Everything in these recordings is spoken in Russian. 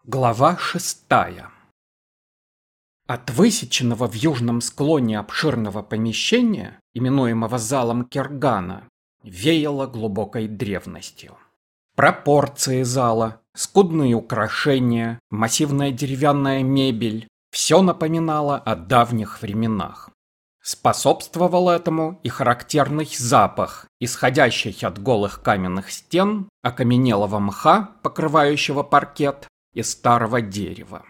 Глава 6. От высеченного в южном склоне обширного помещения, именуемого залом Кергана, веяло глубокой древностью. Пропорции зала, скудные украшения, массивная деревянная мебель – все напоминало о давних временах. Способствовал этому и характерный запах, исходящий от голых каменных стен, окаменелого мха, покрывающего паркет, из старого дерева.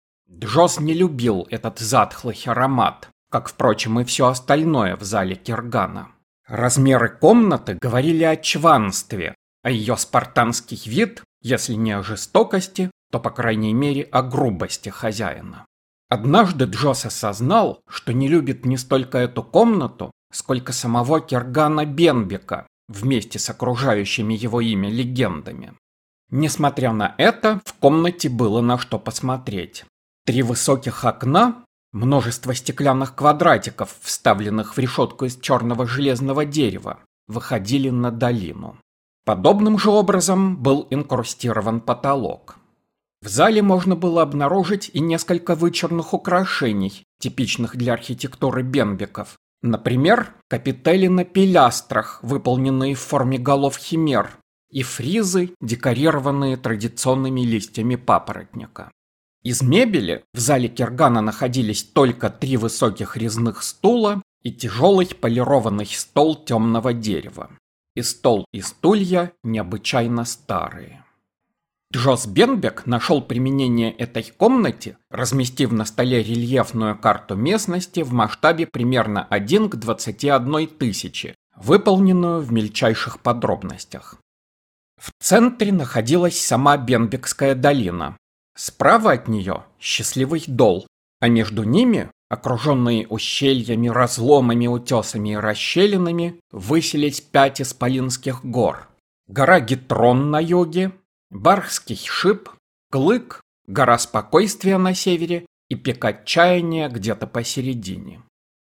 Джоз не любил этот затхлый аромат, как, впрочем, и все остальное в зале Кергана. Размеры комнаты говорили о чванстве, а ее спартанский вид, если не о жестокости, то, по крайней мере, о грубости хозяина. Однажды Джоз осознал, что не любит не столько эту комнату, сколько самого Кергана Бенбека, вместе с окружающими его имя легендами. Несмотря на это, в комнате было на что посмотреть. 3 высоких окна, множество стеклянных квадратиков, вставленных в решетку из черного железного дерева, выходили на долину. Подобным же образом был инкрустирован потолок. В зале можно было обнаружить и несколько вычурных украшений, типичных для архитектуры Бенбеков. Например, капители на пилястрах, выполненные в форме голов химер, и фризы, декорированные традиционными листьями папоротника. Из мебели в зале Кергана находились только 3 высоких резных стула и тяжелый полированный стол темного дерева. И стол, и стулья необычайно старые. Джоз Бенбек нашел применение этой комнате, разместив на столе рельефную карту местности в масштабе примерно 1 к 21 тысячи, выполненную в мельчайших подробностях. В центре находилась сама Бенбекская долина. Справа от нее счастливый дол, а между ними, окруженные ущельями, разломами, утесами и расщелинами, высились 5 исполинских гор. Гора Гитрон на юге, Бархский шип, Клык, гора Спокойствия на севере и пик Отчаяния где-то посередине.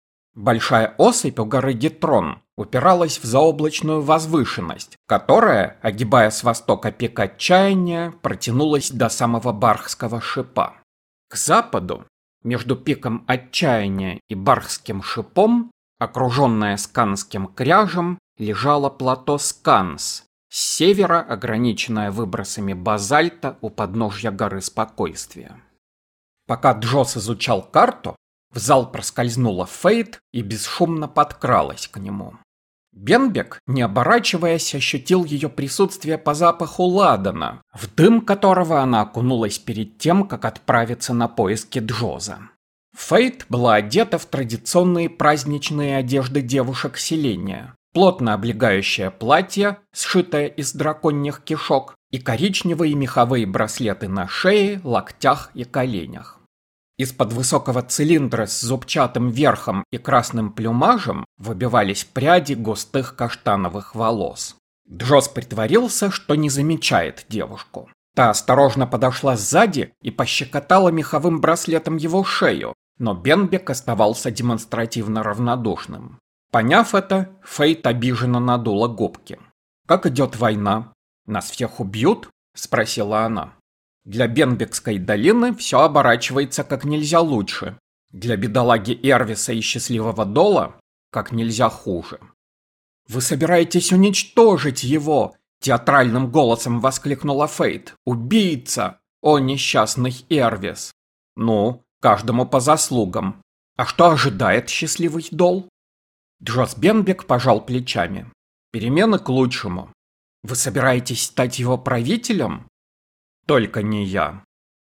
Большая осыпь у горы Гитрон упиралась в заоблачную возвышенность, которая, огибая с востока пик Отчаяния, протянулась до самого Бархского шипа. К западу, между пиком Отчаяния и Бархским шипом, окруженное Сканским кряжем, лежало плато Сканс, с севера ограниченное выбросами базальта у подножья горы Спокойствия. Пока Джоз изучал карту, в зал проскользнула Фейт и бесшумно подкралась к нему. Бенбек, не оборачиваясь, ощутил ее присутствие по запаху ладана, в дым которого она окунулась перед тем, как отправиться на поиски Джоза. Фейт была одета в традиционные праздничные одежды девушек селения, плотно облегающее платье, сшитое из драконьих кишок, и коричневые меховые браслеты на шее, локтях и коленях. Из-под высокого цилиндра с зубчатым верхом и красным плюмажем выбивались пряди густых каштановых волос. Джоз притворился, что не замечает девушку. Та осторожно подошла сзади и пощекотала меховым браслетом его шею, но Бенбек оставался демонстративно равнодушным. Поняв это, Фейт обиженно надула губки. «Как идет война? Нас всех убьют?» – спросила она. Для Бенбекской долины все оборачивается как нельзя лучше. Для бедолаги Эрвиса и счастливого Дола как нельзя хуже. «Вы собираетесь уничтожить его!» – театральным голосом воскликнула Фейт. «Убийца! О, несчастный Эрвис!» «Ну, каждому по заслугам. А что ожидает счастливый Дол?» Джоз Бенбек пожал плечами. «Перемены к лучшему. Вы собираетесь стать его правителем?» «Только не я».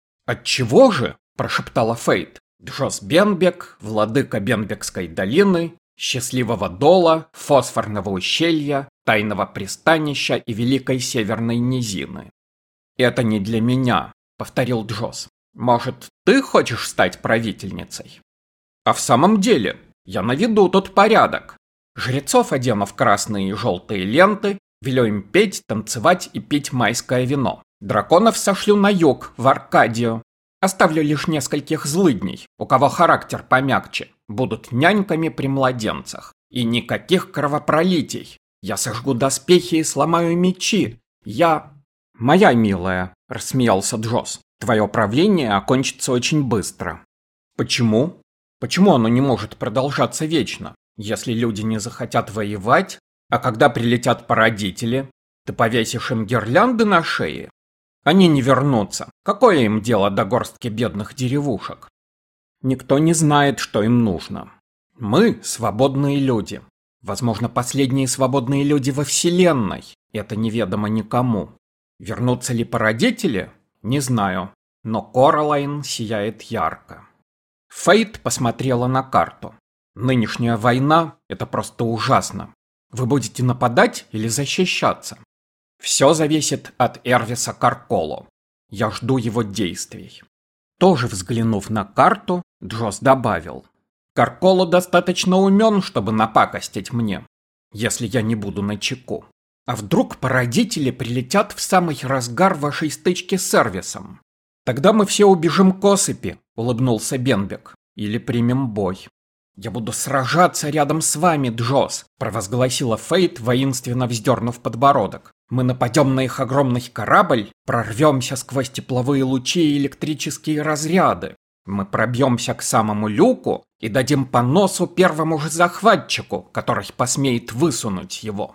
«Отчего же?» – прошептала Фейт. «Джоз Бенбек, владыка Бенбекской долины, счастливого Дола, фосфорного ущелья, тайного пристанища и великой северной низины». «Это не для меня», – повторил Джоз. «Может, ты хочешь стать правительницей?» «А в самом деле, я наведу тут порядок. Жрецов одену в красные и желтые ленты, велю им петь, танцевать и пить майское вино. Драконов сошлю на юг, в Аркадию. Оставлю лишь нескольких злыдней, у кого характер помягче, будут няньками при младенцах. И никаких кровопролитий. Я сожгу доспехи и сломаю мечи. «Моя милая», — рассмеялся Джоз, Твое правление окончится очень быстро. Почему? Почему оно не может продолжаться вечно? Если люди не захотят воевать, а когда прилетят породители, ты повесишь им гирлянды на шее? Они не вернутся. Какое им дело до горстки бедных деревушек? Никто не знает, что им нужно. Мы свободные люди. Возможно, последние свободные люди во Вселенной. Это неведомо никому. Вернутся ли породители? Не знаю. Но Коралайн сияет ярко. Фейт посмотрела на карту. Нынешняя война – это просто ужасно. Вы будете нападать или защищаться? Все зависит от Эрвиса Карколо. Я жду его действий. Тоже взглянув на карту, Джосс добавил. Карколо достаточно умен, чтобы напакостить мне, если я не буду начеку. А вдруг породители прилетят в самый разгар вашей стычки с Эрвисом? Тогда мы все убежим к осыпи, улыбнулся Бенбек, или примем бой. Я буду сражаться рядом с вами, Джосс, провозгласила Фейт, воинственно вздернув подбородок. Мы нападем на их огромный корабль, прорвемся сквозь тепловые лучи и электрические разряды. Мы пробьемся к самому люку и дадим по носу первому же захватчику, который посмеет высунуть его.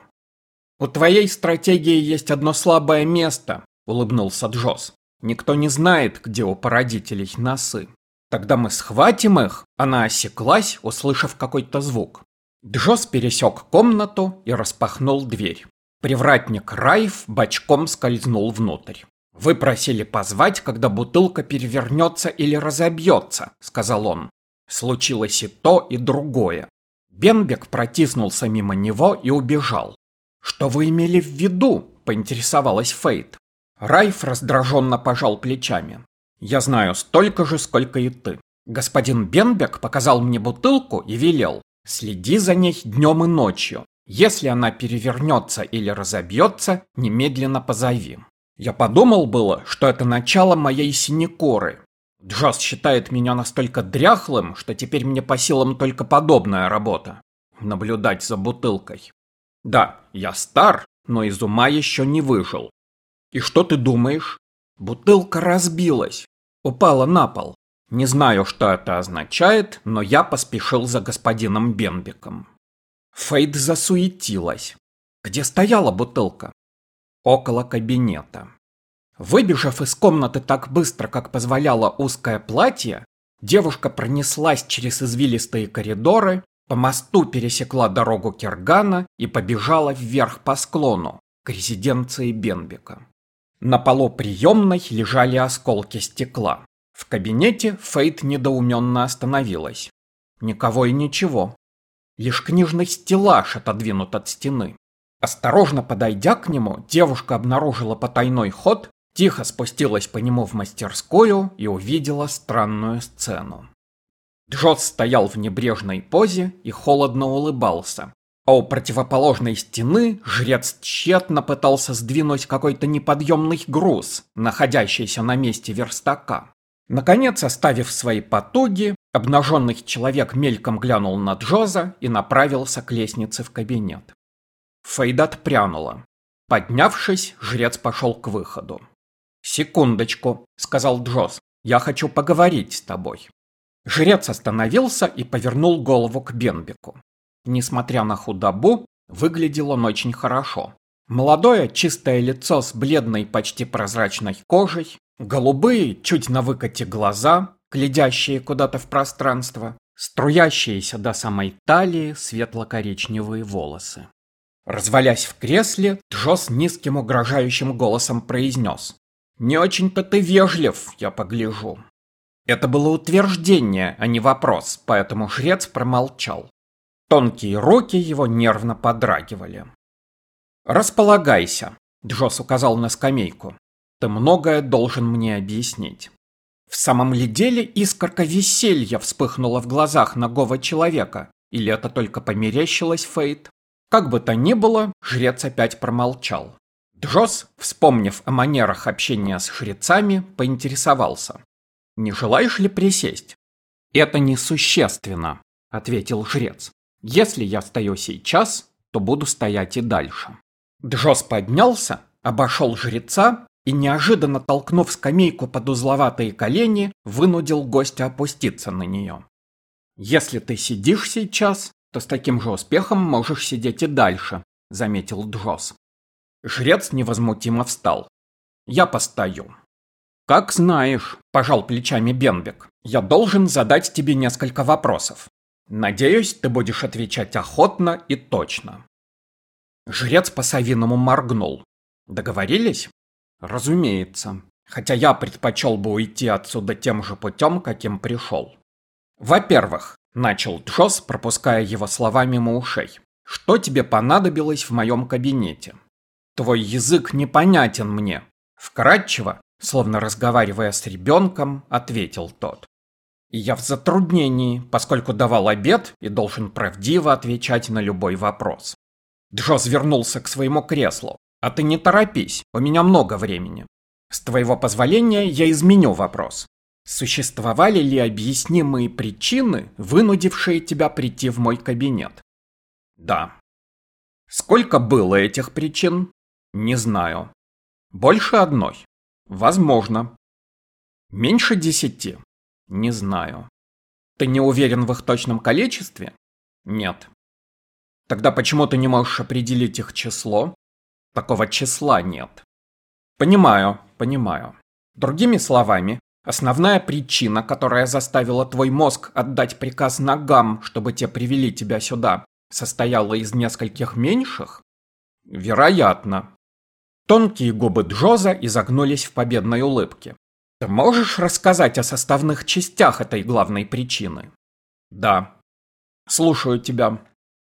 У твоей стратегии есть одно слабое место, улыбнулся Джосс. Никто не знает, где у породителей носы. Тогда мы схватим их. Она осеклась, услышав какой-то звук. Джосс пересек комнату и распахнул дверь. Привратник Райф бочком скользнул внутрь. «Вы просили позвать, когда бутылка перевернется или разобьется», — сказал он. Случилось и то, и другое. Бенбек протиснулся мимо него и убежал. «Что вы имели в виду?» — поинтересовалась Фейт. Райф раздраженно пожал плечами. «Я знаю столько же, сколько и ты. Господин Бенбек показал мне бутылку и велел. Следи за ней днем и ночью. Если она перевернется или разобьется, немедленно позови». Я подумал было, что это начало моей синекуры. Джосс считает меня настолько дряхлым, что теперь мне по силам только подобная работа. Наблюдать за бутылкой. Да, я стар, но из ума еще не выжил. И что ты думаешь? Бутылка разбилась. Упала на пол. Не знаю, что это означает, но я поспешил за господином Бенбеком. Фейт засуетилась. Где стояла бутылка? Около кабинета. Выбежав из комнаты так быстро, как позволяло узкое платье, девушка пронеслась через извилистые коридоры, по мосту пересекла дорогу Кергана и побежала вверх по склону, к резиденции Бенбека. На полу приемной лежали осколки стекла. В кабинете Фейт недоуменно остановилась. Никого и ничего. Лишь книжный стеллаж отодвинут от стены. Осторожно подойдя к нему, девушка обнаружила потайной ход, тихо спустилась по нему в мастерскую и увидела странную сцену. Джосс стоял в небрежной позе и холодно улыбался, а у противоположной стены жрец тщетно пытался сдвинуть какой-то неподъемный груз, находящийся на месте верстака. Наконец, оставив свои потуги, обнаженный человек мельком глянул на Джоза и направился к лестнице в кабинет. Фейт отпрянула. Поднявшись, жрец пошел к выходу. «Секундочку», — сказал Джосс, — «я хочу поговорить с тобой». Жрец остановился и повернул голову к Бенбеку. Несмотря на худобу, выглядел он очень хорошо. Молодое чистое лицо с бледной почти прозрачной кожей, голубые, чуть на выкате глаза, глядящие куда-то в пространство, струящиеся до самой талии светло-коричневые волосы. Развалясь в кресле, Джосс низким угрожающим голосом произнес: «Не очень-то ты вежлив, я погляжу». Это было утверждение, а не вопрос, поэтому жрец промолчал. Тонкие руки его нервно подрагивали. «Располагайся», — Джосс указал на скамейку. «Ты многое должен мне объяснить». В самом ли деле искорка веселья вспыхнула в глазах нагого человека, или это только померещилось Фейт? Как бы то ни было, жрец опять промолчал. Джосс, вспомнив о манерах общения с жрецами, поинтересовался: «Не желаешь ли присесть?» «Это несущественно», — ответил жрец. «Если я стою сейчас, то буду стоять и дальше». Джосс поднялся, обошел жреца и, неожиданно толкнув скамейку под узловатые колени, вынудил гостя опуститься на нее. «Если ты сидишь сейчас, то с таким же успехом можешь сидеть и дальше», — заметил Джосс. Жрец невозмутимо встал. «Я постою». «Как знаешь», — пожал плечами Бенбек, — «я должен задать тебе несколько вопросов. Надеюсь, ты будешь отвечать охотно и точно». Жрец по-совиному моргнул. «Договорились?» «Разумеется. Хотя я предпочел бы уйти отсюда тем же путем, каким пришел. Во-первых, — начал Джосс, пропуская его слова мимо ушей, — что тебе понадобилось в моем кабинете? Твой язык непонятен мне. Вкратчиво, словно разговаривая с ребенком, ответил тот. И я в затруднении, поскольку давал обед и должен правдиво отвечать на любой вопрос. Джосс вернулся к своему креслу. А ты не торопись, у меня много времени. С твоего позволения я изменю вопрос. Существовали ли объяснимые причины, вынудившие тебя прийти в мой кабинет? Да. Сколько было этих причин? Не знаю. Больше одной? Возможно. Меньше 10? Не знаю. Ты не уверен в их точном количестве? Нет. Тогда почему ты не можешь определить их число? Такого числа нет. Понимаю. Другими словами, основная причина, которая заставила твой мозг отдать приказ ногам, чтобы те привели тебя сюда, состояла из нескольких меньших? Вероятно. Тонкие губы Джоза изогнулись в победной улыбке. Ты можешь рассказать о составных частях этой главной причины? Да. Слушаю тебя.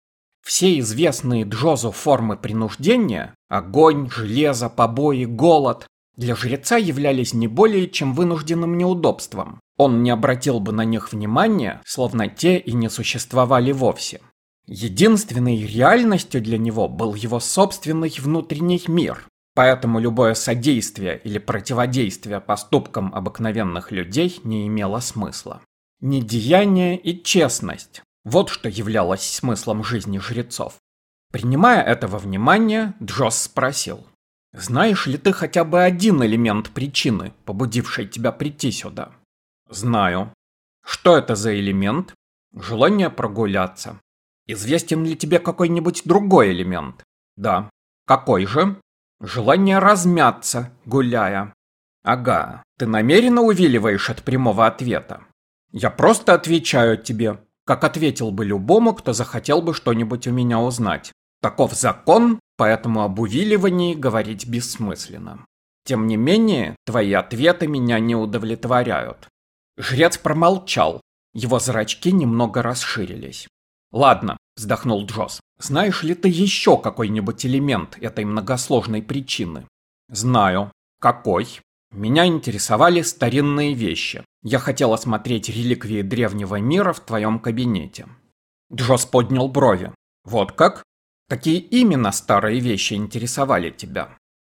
Все известные Джозу формы принуждения – огонь, железо, побои, голод – для жреца являлись не более чем вынужденным неудобством. Он не обратил бы на них внимания, словно те и не существовали вовсе. Единственной реальностью для него был его собственный внутренний мир, поэтому любое содействие или противодействие поступкам обыкновенных людей не имело смысла. Недеяние и честность – вот что являлось смыслом жизни жрецов. Принимая это во внимание, Джосс спросил: «Знаешь ли ты хотя бы один элемент причины, побудившей тебя прийти сюда?» «Знаю». «Что это за элемент?» «Желание прогуляться». «Известен ли тебе какой-нибудь другой элемент?» «Да». «Какой же?» «Желание размяться, гуляя». «Ага, ты намеренно увиливаешь от прямого ответа?» «Я просто отвечаю тебе, как ответил бы любому, кто захотел бы что-нибудь у меня узнать. Таков закон, поэтому об увиливании говорить бессмысленно. Тем не менее, твои ответы меня не удовлетворяют». Жрец промолчал. Его зрачки немного расширились. «Ладно», — вздохнул Джосс. «Знаешь ли ты еще какой-нибудь элемент этой многосложной причины?» «Знаю». «Какой?» «Меня интересовали старинные вещи. Я хотел осмотреть реликвии древнего мира в твоем кабинете». Джосс поднял брови. «Вот как? Какие именно старые вещи интересовали тебя?»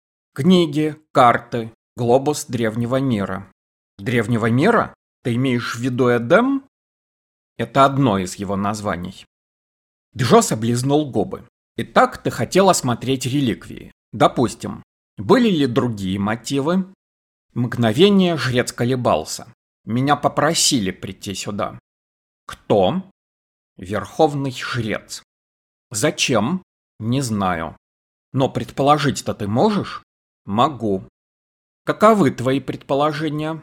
«Книги, карты, глобус древнего мира». «Древнего мира? Ты имеешь в виду Эдем?» «Это одно из его названий». Джосс облизнул губы. «Итак, ты хотел осмотреть реликвии. Допустим. Были ли другие мотивы?» Мгновение жрец колебался. «Меня попросили прийти сюда». «Кто?» «Верховный жрец». «Зачем?» «Не знаю». «Но предположить-то ты можешь?» «Могу». «Каковы твои предположения?»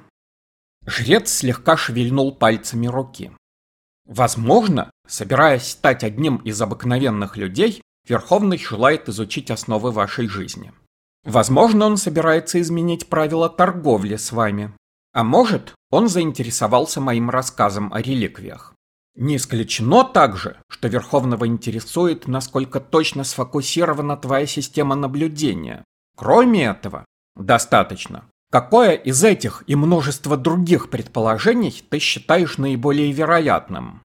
Жрец слегка шевельнул пальцами руки. «Возможно, собираясь стать одним из обыкновенных людей, Верховный желает изучить основы вашей жизни. Возможно, он собирается изменить правила торговли с вами. А может, он заинтересовался моим рассказом о реликвиях. Не исключено также, что Верховного интересует, насколько точно сфокусирована твоя система наблюдения. Кроме этого, достаточно. Какое из этих и множество других предположений ты считаешь наиболее вероятным?»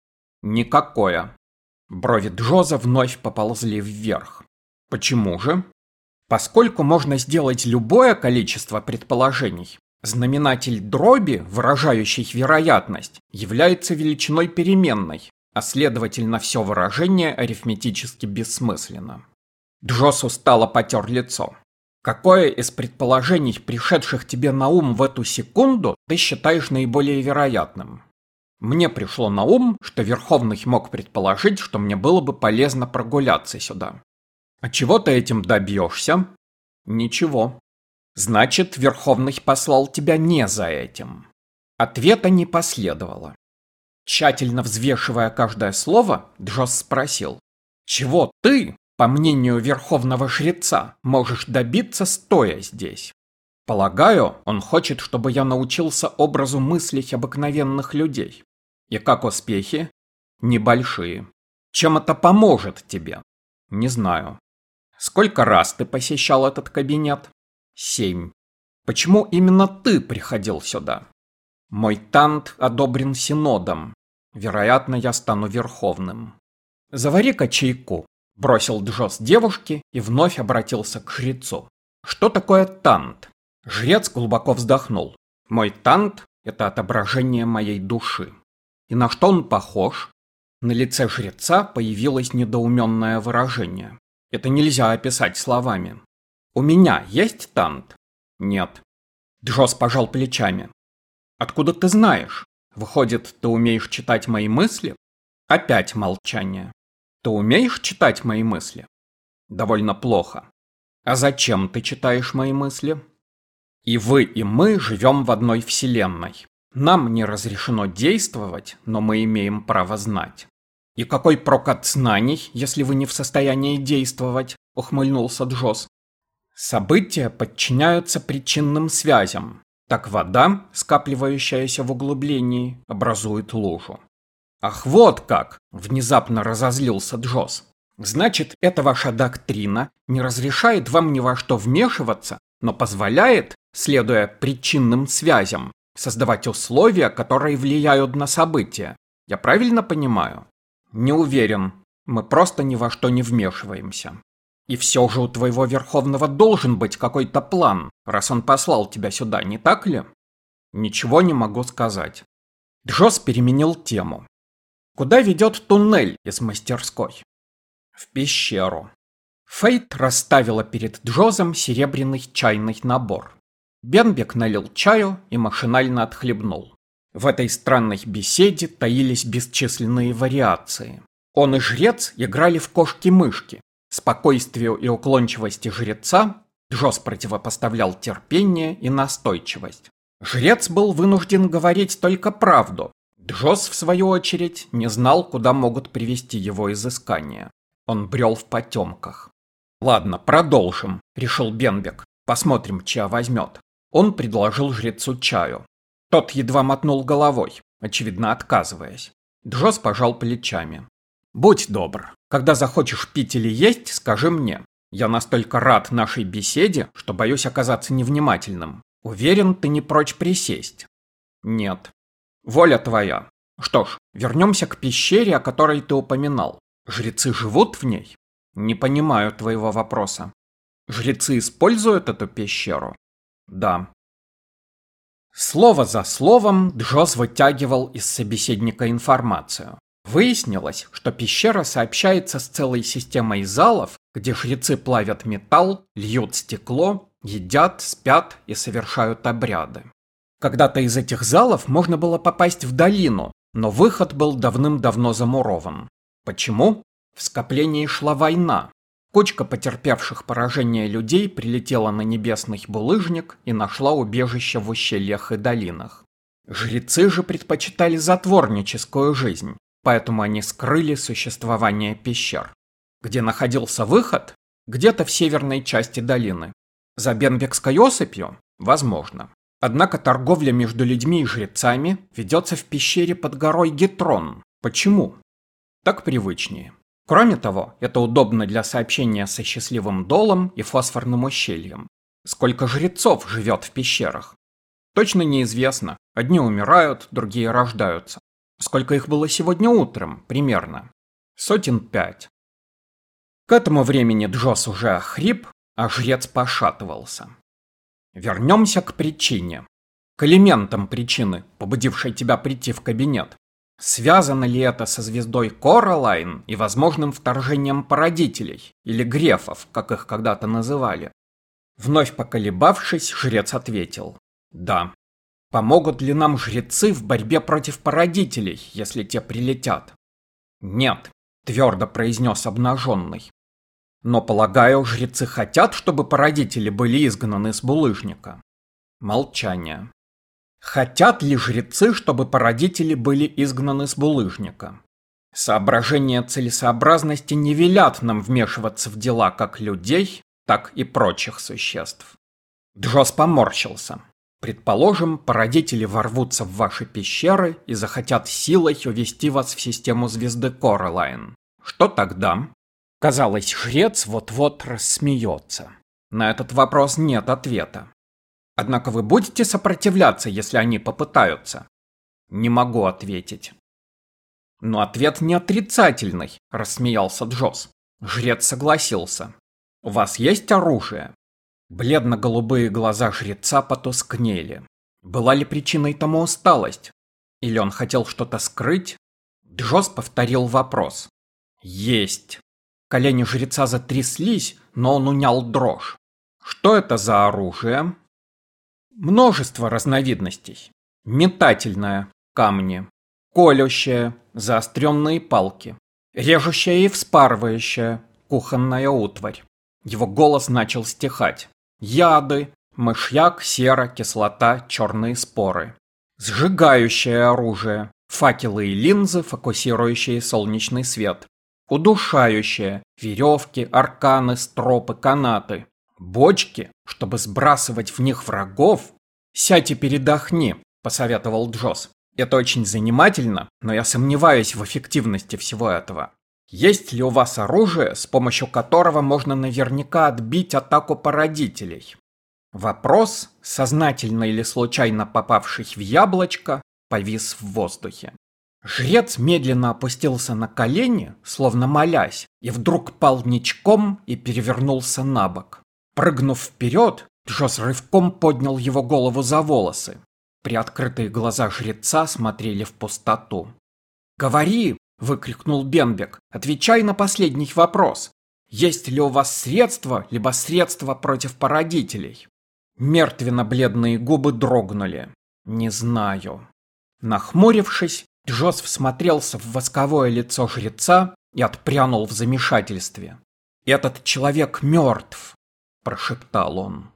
«Никакое». Брови Джоза вновь поползли вверх. «Почему же?» «Поскольку можно сделать любое количество предположений, знаменатель дроби, выражающий вероятность, является величиной переменной, а следовательно все выражение арифметически бессмысленно». Джосс устало потер лицо. Какое из предположений, пришедших тебе на ум в эту секунду, ты считаешь наиболее вероятным? Мне пришло на ум, что Верховный мог предположить, что мне было бы полезно прогуляться сюда. А чего ты этим добьешься? Ничего. Значит, Верховный послал тебя не за этим. Ответа не последовало. Тщательно взвешивая каждое слово, Джосс спросил: чего ты, по мнению Верховного Жреца, можешь добиться, стоя здесь? Полагаю, он хочет, чтобы я научился образу мыслить обыкновенных людей. И как успехи? Небольшие. Чем это поможет тебе? Не знаю. Сколько раз ты посещал этот кабинет? 7. Почему именно ты приходил сюда? Мой тант одобрен синодом. Вероятно, я стану верховным. Завари-ка чайку, бросил Джосс девушке и вновь обратился к жрецу. Что такое тант? Жрец глубоко вздохнул. Мой тант – это отображение моей души. И на что он похож? На лице жреца появилось недоуменное выражение. Это нельзя описать словами. У меня есть тант? Нет. Джосс пожал плечами. Откуда ты знаешь? Выходит, ты умеешь читать мои мысли? Опять молчание. Ты умеешь читать мои мысли? Довольно плохо. А зачем ты читаешь мои мысли? И вы, и мы живем в одной вселенной. Нам не разрешено действовать, но мы имеем право знать. И какой прок от знаний, если вы не в состоянии действовать? Ухмыльнулся Джосс. События подчиняются причинным связям. Так вода, скапливающаяся в углублении, образует лужу. Ах, вот как! Внезапно разозлился Джосс. Значит, эта ваша доктрина не разрешает вам ни во что вмешиваться, но позволяет, следуя причинным связям, создавать условия, которые влияют на события. Я правильно понимаю? Не уверен. Мы просто ни во что не вмешиваемся. И все же у твоего Верховного должен быть какой-то план, раз он послал тебя сюда, не так ли? Ничего не могу сказать. Джосс переменил тему. Куда ведет туннель из мастерской? В пещеру. Фейт расставила перед Джоссом серебряный чайный набор. Бенбек налил чаю и машинально отхлебнул. В этой странной беседе таились бесчисленные вариации. Он и жрец играли в кошки-мышки. Спокойствию и уклончивости жреца Джосс противопоставлял терпение и настойчивость. Жрец был вынужден говорить только правду. Джосс, в свою очередь, не знал, куда могут привести его изыскания. Он брел в потемках. «Ладно, продолжим», — решил Бенбек. «Посмотрим, чья возьмет». Он предложил жрецу чаю. Тот едва мотнул головой, очевидно отказываясь. Джосс пожал плечами. «Будь добр, когда захочешь пить или есть, скажи мне. Я настолько рад нашей беседе, что боюсь оказаться невнимательным. Уверен, ты не прочь присесть?» «Нет». «Воля твоя. Что ж, вернемся к пещере, о которой ты упоминал. Жрецы живут в ней?» «Не понимаю твоего вопроса». «Жрецы используют эту пещеру?» «Да». Слово за словом Джосс вытягивал из собеседника информацию. Выяснилось, что пещера сообщается с целой системой залов, где жрецы плавят металл, льют стекло, едят, спят и совершают обряды. Когда-то из этих залов можно было попасть в долину, но выход был давным-давно замурован. Почему? В скоплении шла война. Кучка потерпевших поражение людей прилетела на небесный булыжник и нашла убежище в ущельях и долинах. Жрецы же предпочитали затворническую жизнь, поэтому они скрыли существование пещер. Где находился выход? Где-то в северной части долины. За Бенбекской осыпью? Возможно. Однако торговля между людьми и жрецами ведется в пещере под горой Гетрон. Почему? Так привычнее. Кроме того, это удобно для сообщения со счастливым долом и фосфорным ущельем. Сколько жрецов живет в пещерах? Точно неизвестно. Одни умирают, другие рождаются. Сколько их было сегодня утром, примерно? 5 сотен. К этому времени Джосс уже охрип, а жрец пошатывался. Вернемся к причине. К элементам причины, побудившей тебя прийти в кабинет. Связано ли это со звездой Коралайн и возможным вторжением породителей, или грефов, как их когда-то называли? Вновь поколебавшись, жрец ответил: «Да». «Помогут ли нам жрецы в борьбе против породителей, если те прилетят?» «Нет», — твердо произнес обнаженный. «Но, полагаю, жрецы хотят, чтобы породители были изгнаны с булыжника?» Молчание. «Хотят ли жрецы, чтобы породители были изгнаны с булыжника?» Соображения целесообразности не велят нам вмешиваться в дела как людей, так и прочих существ. Джос поморщился. Предположим, породители ворвутся в ваши пещеры и захотят силой увести вас в систему звезды Коралайн. Что тогда? Казалось, жрец вот-вот рассмеется. На этот вопрос нет ответа. Однако вы будете сопротивляться, если они попытаются? Не могу ответить. Но ответ не отрицательный, рассмеялся Джос. Жрец согласился. У вас есть оружие? Бледно-голубые глаза жреца потускнели. Была ли причиной тому усталость? Или он хотел что-то скрыть? Джос повторил вопрос. Есть. Колени жреца затряслись, но он унял дрожь. Что это за оружие? Множество разновидностей. Метательное – камни. Колющее – заостренные палки. Режущее и вспарывающее – кухонная утварь. Его голос начал стихать. Яды, мышьяк, сера, кислота, черные споры. Сжигающее оружие. Факелы и линзы, фокусирующие солнечный свет. Удушающее. Веревки, арканы, стропы, канаты. Бочки, чтобы сбрасывать в них врагов. «Сядь и передохни», – посоветовал Джос. «Это очень занимательно, но я сомневаюсь в эффективности всего этого. Есть ли у вас оружие, с помощью которого можно наверняка отбить атаку породителей?» Вопрос, сознательно или случайно попавший в яблочко, повис в воздухе. Жрец медленно опустился на колени, словно молясь, и вдруг пал ничком и перевернулся на бок. Прыгнув вперед, Джос рывком поднял его голову за волосы. Приоткрытые глаза жреца смотрели в пустоту. «Говори!» — выкрикнул Бенбек. «Отвечай на последний вопрос. Есть ли у вас средства, либо средства против породителей?» Мертвенно-бледные губы дрогнули. «Не знаю». Нахмурившись, Джос всмотрелся в восковое лицо жреца и отпрянул в замешательстве. «Этот человек мертв», — прошептал он.